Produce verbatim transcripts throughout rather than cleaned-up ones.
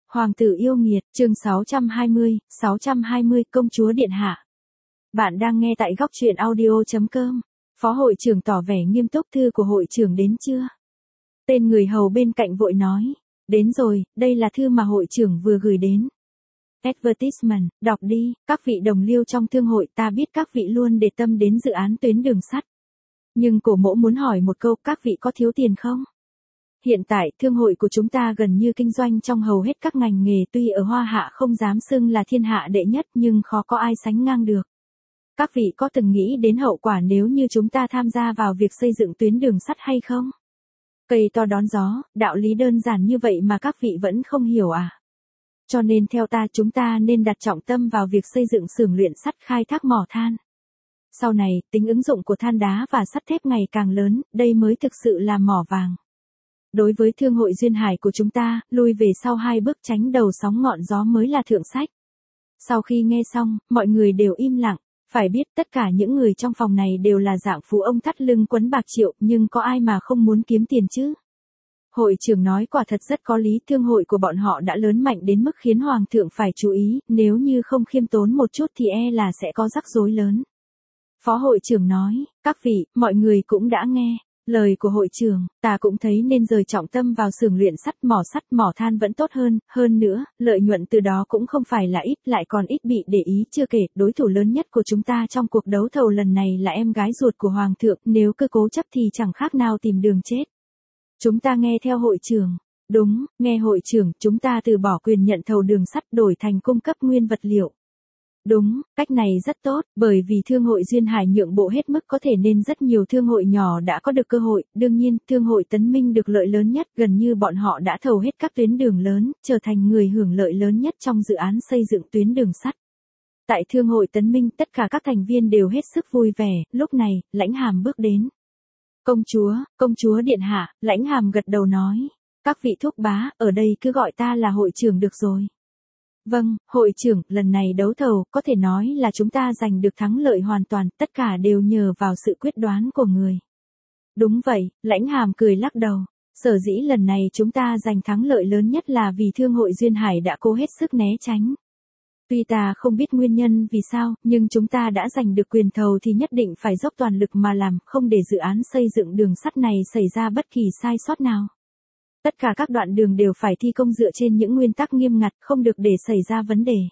Hoàng tử yêu nghiệt, chương sáu trăm hai mươi, sáu trăm hai mươi công chúa điện hạ. Bạn đang nghe tại góc truyện audio chấm com. Phó hội trưởng tỏ vẻ nghiêm túc, thư của hội trưởng đến chưa? Tên người hầu bên cạnh vội nói, đến rồi, đây là thư mà hội trưởng vừa gửi đến. Advertisement, đọc đi, các vị đồng liêu trong thương hội, ta biết các vị luôn để tâm đến dự án tuyến đường sắt. Nhưng cổ mỗ muốn hỏi một câu, các vị có thiếu tiền không? Hiện tại, thương hội của chúng ta gần như kinh doanh trong hầu hết các ngành nghề, tuy ở Hoa Hạ không dám xưng là thiên hạ đệ nhất nhưng khó có ai sánh ngang được. Các vị có từng nghĩ đến hậu quả nếu như chúng ta tham gia vào việc xây dựng tuyến đường sắt hay không? Cây to đón gió, đạo lý đơn giản như vậy mà các vị vẫn không hiểu à? Cho nên theo ta, chúng ta nên đặt trọng tâm vào việc xây dựng xưởng luyện sắt, khai thác mỏ than. Sau này, tính ứng dụng của than đá và sắt thép ngày càng lớn, đây mới thực sự là mỏ vàng. Đối với thương hội duyên hải của chúng ta, lui về sau hai bước tránh đầu sóng ngọn gió mới là thượng sách. Sau khi nghe xong, mọi người đều im lặng. Phải biết tất cả những người trong phòng này đều là dạng phú ông thắt lưng quấn bạc triệu, nhưng có ai mà không muốn kiếm tiền chứ? Hội trưởng nói quả thật rất có lý, thương hội của bọn họ đã lớn mạnh đến mức khiến hoàng thượng phải chú ý, nếu như không khiêm tốn một chút thì e là sẽ có rắc rối lớn. Phó hội trưởng nói, các vị, mọi người cũng đã nghe lời của hội trưởng, ta cũng thấy nên rời trọng tâm vào xưởng luyện sắt, mỏ sắt, mỏ than vẫn tốt hơn, hơn nữa, lợi nhuận từ đó cũng không phải là ít, lại còn ít bị để ý, chưa kể, đối thủ lớn nhất của chúng ta trong cuộc đấu thầu lần này là em gái ruột của hoàng thượng, nếu cứ cố chấp thì chẳng khác nào tìm đường chết. Chúng ta nghe theo hội trưởng. Đúng, nghe hội trưởng, chúng ta từ bỏ quyền nhận thầu đường sắt đổi thành cung cấp nguyên vật liệu. Đúng, cách này rất tốt, bởi vì thương hội duyên hải nhượng bộ hết mức có thể nên rất nhiều thương hội nhỏ đã có được cơ hội, đương nhiên, thương hội Tấn Minh được lợi lớn nhất, gần như bọn họ đã thầu hết các tuyến đường lớn, trở thành người hưởng lợi lớn nhất trong dự án xây dựng tuyến đường sắt. Tại thương hội Tấn Minh, tất cả các thành viên đều hết sức vui vẻ, lúc này, Lãnh Hàm bước đến. Công chúa, công chúa điện hạ, Lãnh Hàm gật đầu nói, các vị thúc bá, ở đây cứ gọi ta là hội trưởng được rồi. Vâng, hội trưởng, lần này đấu thầu, có thể nói là chúng ta giành được thắng lợi hoàn toàn, tất cả đều nhờ vào sự quyết đoán của người. Đúng vậy, Lãnh Hàm cười lắc đầu. Sở dĩ lần này chúng ta giành thắng lợi lớn nhất là vì thương hội duyên hải đã cố hết sức né tránh. Tuy ta không biết nguyên nhân vì sao, nhưng chúng ta đã giành được quyền thầu thì nhất định phải dốc toàn lực mà làm, không để dự án xây dựng đường sắt này xảy ra bất kỳ sai sót nào. Tất cả các đoạn đường đều phải thi công dựa trên những nguyên tắc nghiêm ngặt, không được để xảy ra vấn đề.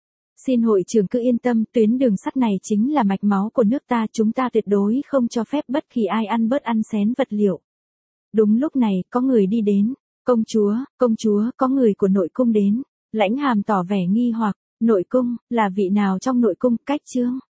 Xin hội trưởng cứ yên tâm, tuyến đường sắt này chính là mạch máu của nước ta, chúng ta tuyệt đối không cho phép bất kỳ ai ăn bớt ăn xén vật liệu. Đúng lúc này, có người đi đến. Công chúa, công chúa, có người của nội cung đến. Lãnh Hàm tỏ vẻ nghi hoặc, nội cung, là vị nào trong nội cung, Cách Chương?